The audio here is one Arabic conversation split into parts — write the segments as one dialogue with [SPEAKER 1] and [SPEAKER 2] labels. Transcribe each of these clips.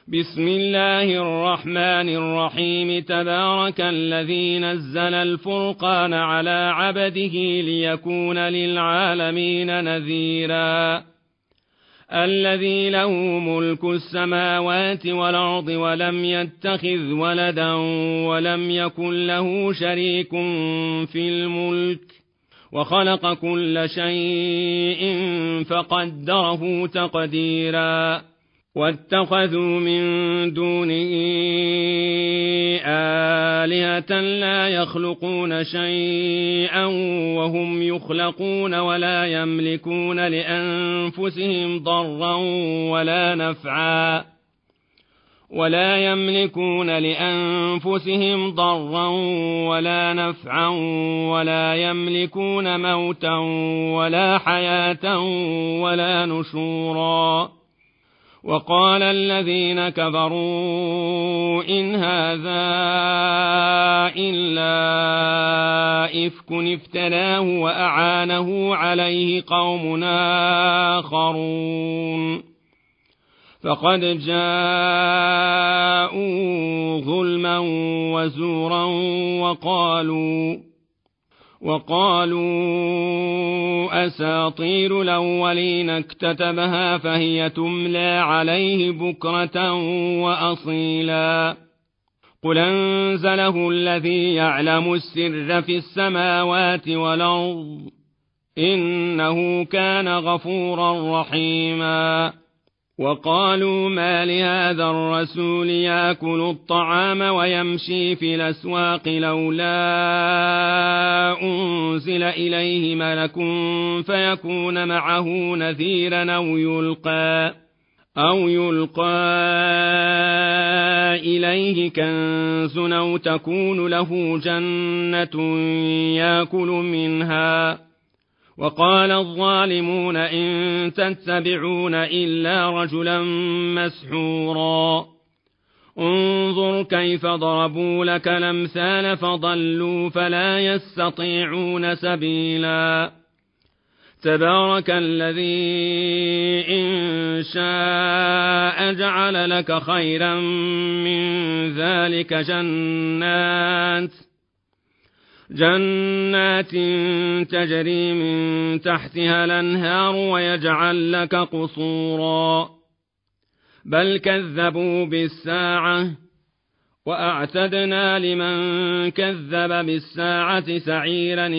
[SPEAKER 1] بسم الله الرحمن الرحيم. تبارك الذي نزل الفرقان على عبده ليكون للعالمين نذيرا. الذي له ملك السماوات والأرض ولم يتخذ ولدا ولم يكن له شريك في الملك وخلق كل شيء فقدره تقديرا. واتخذوا من دونه آلهة لا يخلقون شيئا وهم يخلقون ولا يملكون لأنفسهم ضرا ولا نفعا ولا يملكون موتا ولا حياة ولا نشورا. وقال الذين كفروا إن هذا إلا إفك افتراه وأعانه عليه قوم آخرون فقد جاءوا ظلما وزورا وقالوا أساطير الأولين اكتتبها فهي تملى عليه بكرة وأصيلا. قل أنزله الذي يعلم السر في السماوات والأرض إنه كان غفورا رحيما. وقالوا ما لهذا الرسول يأكل الطعام ويمشي في الأسواق لولا أنزل إليه ملك فيكون معه نذيرا أو يلقى إليه كنز أو تكون له جنة يأكل منها. وقال الظالمون إن تتبعون إلا رجلا مسحورا. انظر كيف ضربوا لك الأمثال فضلوا فلا يستطيعون سبيلا. تبارك الذي إن شاء جعل لك خيرا من ذلك جنات تجري من تحتها الأنهار ويجعل لك قصورا. بل كذبوا بالساعة وأعتدنا لمن كذب بالساعة سعيرا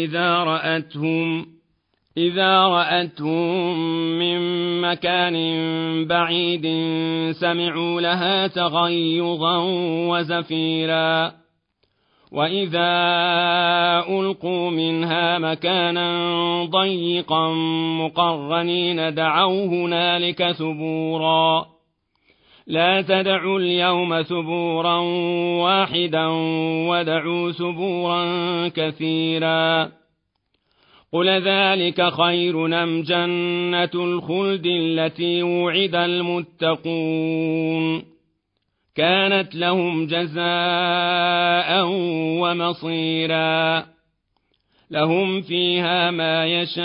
[SPEAKER 1] إذا رأتهم من مكان بعيد سمعوا لها تغيظا وزفيرا. وإذا ألقوا منها مكانا ضيقا مقرنين دعوا هنالك ثبورا. لا تدعوا اليوم ثبورا واحدا ودعوا ثبورا كثيرا. قل ذلك خير أم جنة الخلد التي وعد المتقون كانت لهم جزاء ومصيرا. لهم فيها ما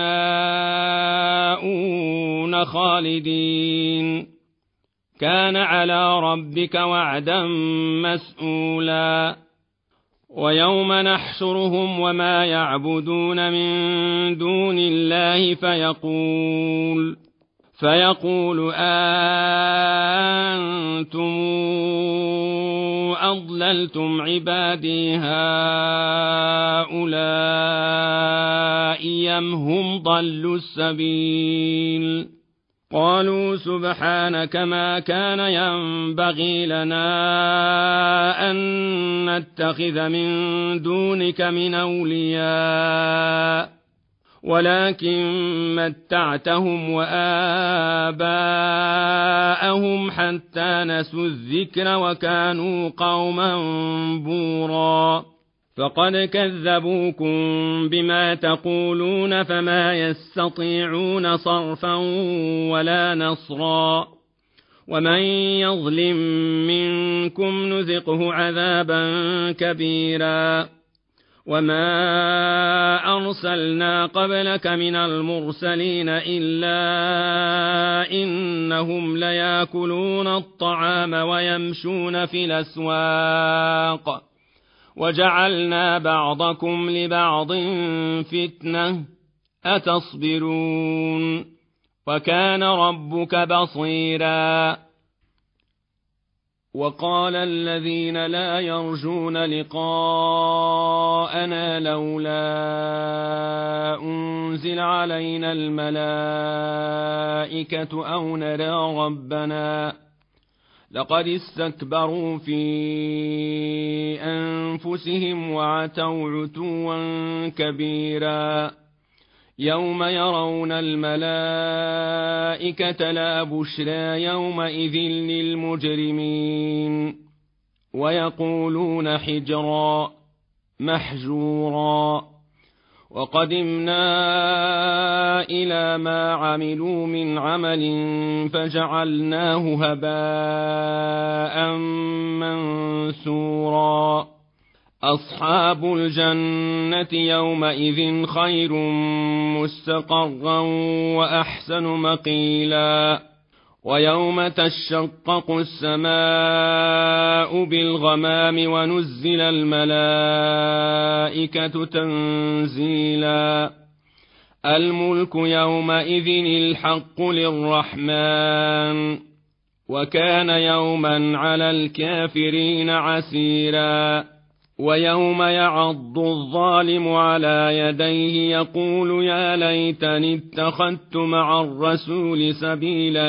[SPEAKER 1] يشاءون خالدين كان على ربك وعدا مسئولا. ويوم نحشرهم وما يعبدون من دون الله فيقول أنتم أضللتم عبادي هؤلاء أم هم ضلوا السبيل. قالوا سبحانك ما كان ينبغي لنا أن نتخذ من دونك من أولياء ولكن متعتهم وآباءهم حتى نسوا الذكر وكانوا قوما بورا. فقد كذبوكم بما تقولون فما يستطيعون صرفا ولا نصرا. ومن يظلم منكم نذقه عذابا كبيرا. وما أرسلنا قبلك من المرسلين إلا إنهم ليأكلون الطعام ويمشون في الأسواق وجعلنا بعضكم لبعض فتنة أتصبرون وكان ربك بصيرا. وقال الذين لا يرجون لقاءنا لولا أنزل علينا الملائكة أو نرى ربنا لقد استكبروا في أنفسهم وعتوا عتوا كبيرا. يوم يرون الملائكة لا بشرى يومئذ للمجرمين ويقولون حجرا محجورا. وقدمنا إلى ما عملوا من عمل فجعلناه هباء منثورا. أصحاب الجنة يومئذ خير مستقرا وأحسن مقيلا. ويوم تشقق السماء بالغمام ونزل الملائكة تنزيلا. الملك يومئذ الحق للرحمن وكان يوما على الكافرين عسيرا. ويوم يعض الظالم على يديه يقول يا ليتني اتخذت مع الرسول سبيلا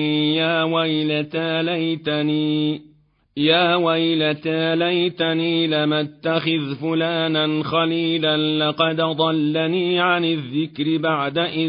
[SPEAKER 1] يا ويلتى ليتني لم اتخذ فلانا خليلا لقد ضلني عن الذكر بعد إذ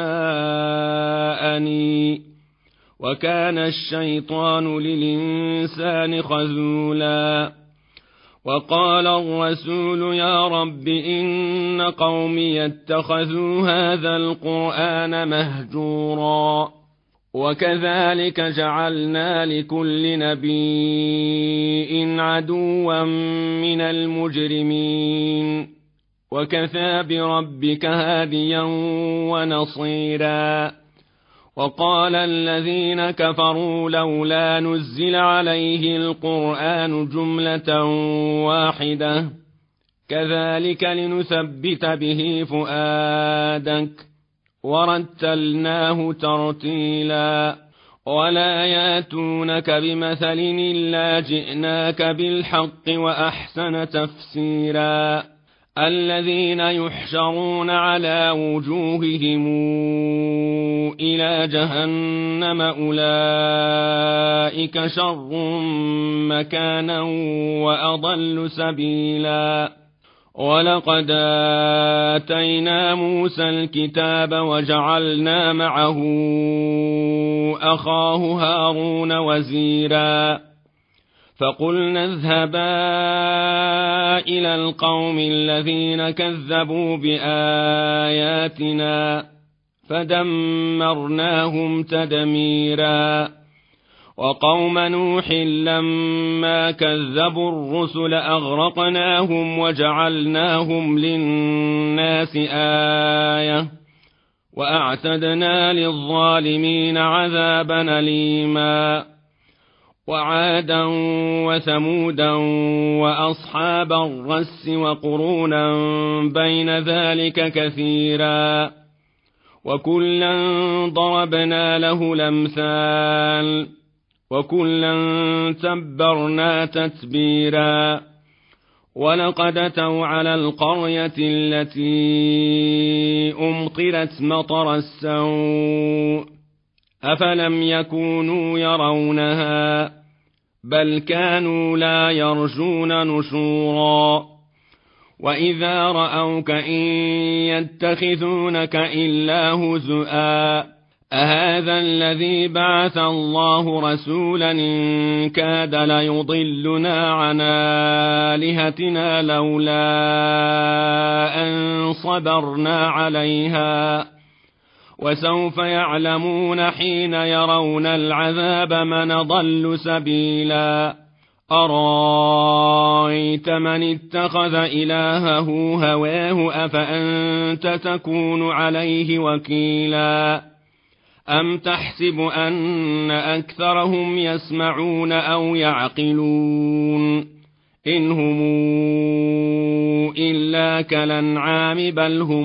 [SPEAKER 1] جاءني وكان الشيطان للإنسان خذولا. وقال الرسول يا رب إن قومي اتخذوا هذا القرآن مهجورا. وكذلك جعلنا لكل نبي عدوا من المجرمين وكفى بربك هاديا ونصيرا. وقال الذين كفروا لولا نزل عليه القرآن جملة واحدة كذلك لنثبت به فؤادك ورتلناه ترتيلا. ولا ياتونك بمثل إلا جئناك بالحق وأحسن تفسيرا. الذين يحشرون على وجوههم إلى جهنم أولئك شر مكانا وأضل سبيلا. ولقد آتينا موسى الكتاب وجعلنا معه أخاه هارون وزيرا. فقلنا اذهبا إلى القوم الذين كذبوا بآياتنا فدمرناهم تدميرا. وقوم نوح لما كذبوا الرسل أغرقناهم وجعلناهم للناس آية وأعتدنا للظالمين عذابا أليما. وعادا وثمودا وأصحاب الرس وقرونا بين ذلك كثيرا وكلا ضربنا له الأمثال وكلا تبرنا تتبيرا. ولقد أتوا على القرية التي أمطرت مطر السوء أفلم يكونوا يرونها بل كانوا لا يرجون نشورا. وإذا رأوك إن يتخذونك إلا هزؤا أهذا الذي بعث الله رسولا إن كاد ليضلنا عن آلهتنا لولا أن صبرنا عليها وسوف يعلمون حين يرون العذاب من ضل سبيلا. أرايت من اتخذ إلهه هواه أفأنت تكون عليه وكيلا أم تحسب أن أكثرهم يسمعون أو يعقلون إن هم إلا كالأنعام بل هم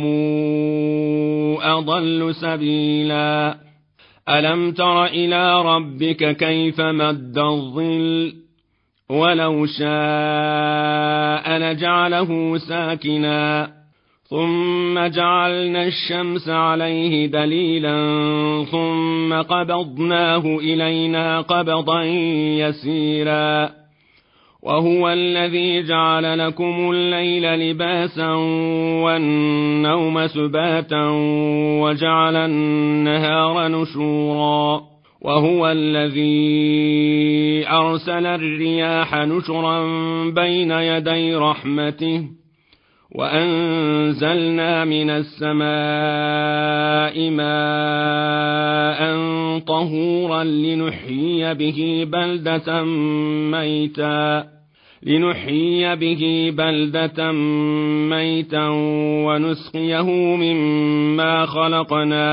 [SPEAKER 1] أضل سبيلا ألم تر إلى ربك كيف مد الظل ولو شاء لجعله ساكنا ثم جعلنا الشمس عليه دليلا ثم قبضناه إلينا قبضا يسيرا وهو الذي جعل لكم الليل لباسا والنوم سباتا وجعل النهار نشورا وهو الذي أرسل الرياح نشرا بين يدي رحمته وأنزلنا من السماء ماء طهورا لنحيي به بلدة ميتا ونسقيه مما خلقنا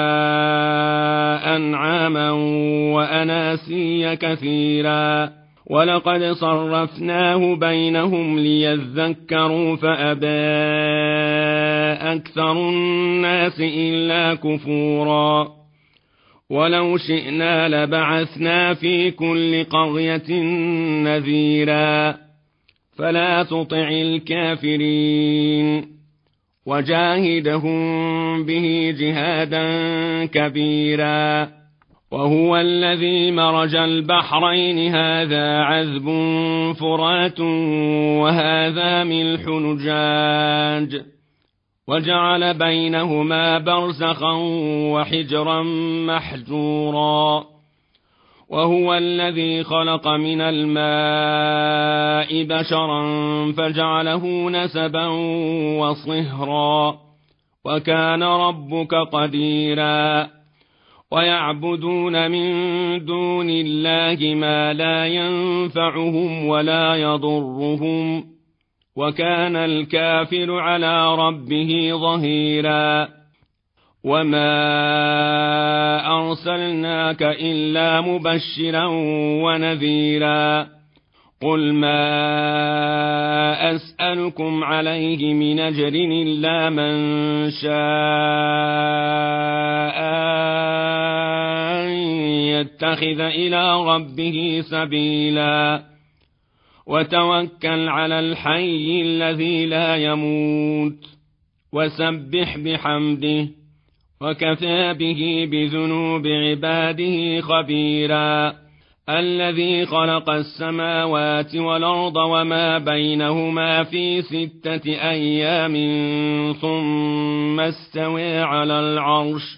[SPEAKER 1] أنعاما وأناسيا كثيرا ولقد صرفناه بينهم ليذكروا فأبى أكثر الناس إلا كفورا ولو شئنا لبعثنا في كل قرية نذيرا فلا تطع الكافرين وجاهدهم به جهادا كبيرا وهو الذي مرج البحرين هذا عذب فرات وهذا ملح نجاج وجعل بينهما برزخا وحجرا محجورا وهو الذي خلق من الماء بشرا فجعله نسبا وصهرا وكان ربك قديرا ويعبدون من دون الله ما لا ينفعهم ولا يضرهم وكان الكافر على ربه ظهيرا وما أرسلناك إلا مبشرا ونذيرا قل ما أسألكم عليه من أجر إلا من شاء أن يتخذ إلى ربه سبيلا وتوكل على الحي الذي لا يموت وسبح بحمده وكفى به بذنوب عباده خبيرا الذي خلق السماوات والأرض وما بينهما في 6 أيام ثم استوى على العرش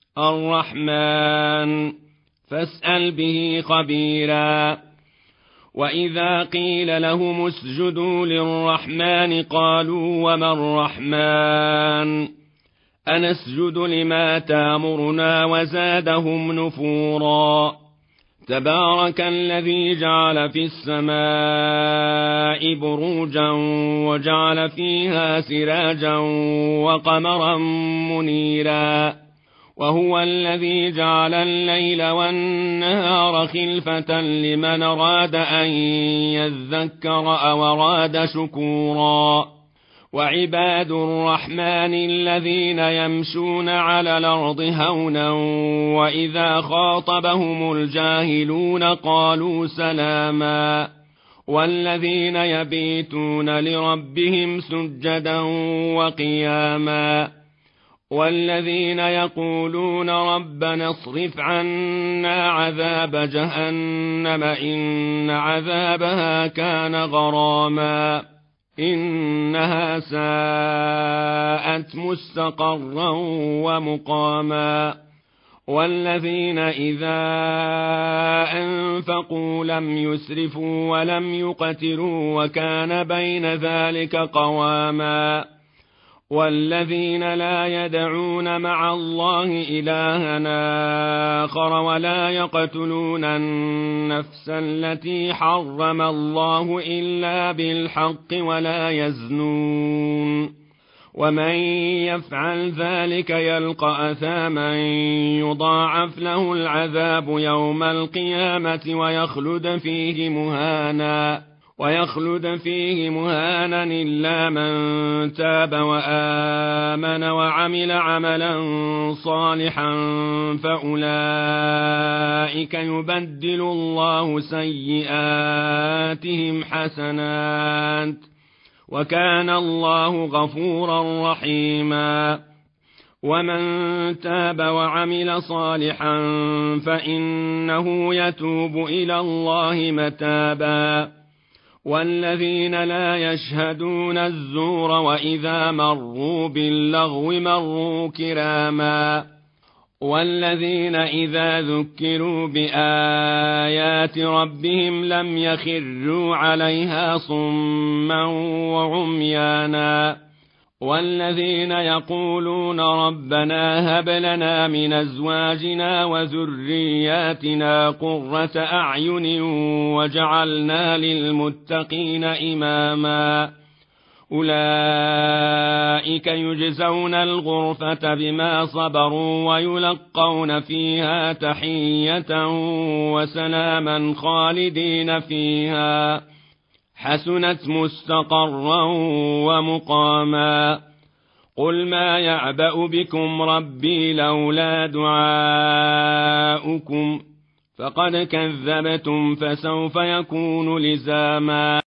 [SPEAKER 1] الرحمن فاسأل به خبيرا وإذا قيل لهم اسجدوا للرحمن قالوا وما الرحمن أنسجد لما تامرنا وزادهم نفورا تبارك الذي جعل في السماء بروجا وجعل فيها سراجا وقمرا منيرا وهو الذي جعل الليل والنهار خلفة لمن أراد أن يذكر أو أراد شكورا وعباد الرحمن الذين يمشون على الأرض هونا وإذا خاطبهم الجاهلون قالوا سلاما والذين يبيتون لربهم سجدا وقياما والذين يقولون ربنا اصرف عنا عذاب جهنم إن عذابها كان غراما إنها ساءت مستقرا ومقاما والذين إذا أنفقوا لم يسرفوا ولم يقتروا وكان بين ذلك قواما والذين لا يدعون مع الله إلها آخر ولا يقتلون النفس التي حرم الله إلا بالحق ولا يزنون ومن يفعل ذلك يلقى أثاما يضاعف له العذاب يوم القيامة ويخلد فيه مهانا إلا من تاب وآمن وعمل عملا صالحا فأولئك يبدل الله سيئاتهم حسنات وكان الله غفورا رحيما ومن تاب وعمل صالحا فإنه يتوب إلى الله متابا والذين لا يشهدون الزور وإذا مروا باللغو مروا كراما والذين إذا ذكروا بآيات ربهم لم يخروا عليها صما وعميانا والذين يقولون ربنا هب لنا من أزواجنا وذرياتنا قرة أعين وجعلنا للمتقين إماما أولئك يجزون الغرفة بما صبروا ويلقون فيها تحية وسلاما خالدين فيها حسنت مستقرا ومقاما قل ما يعبأ بكم ربي لولا دعاؤكم فقد كذبتم فسوف يكون لزاما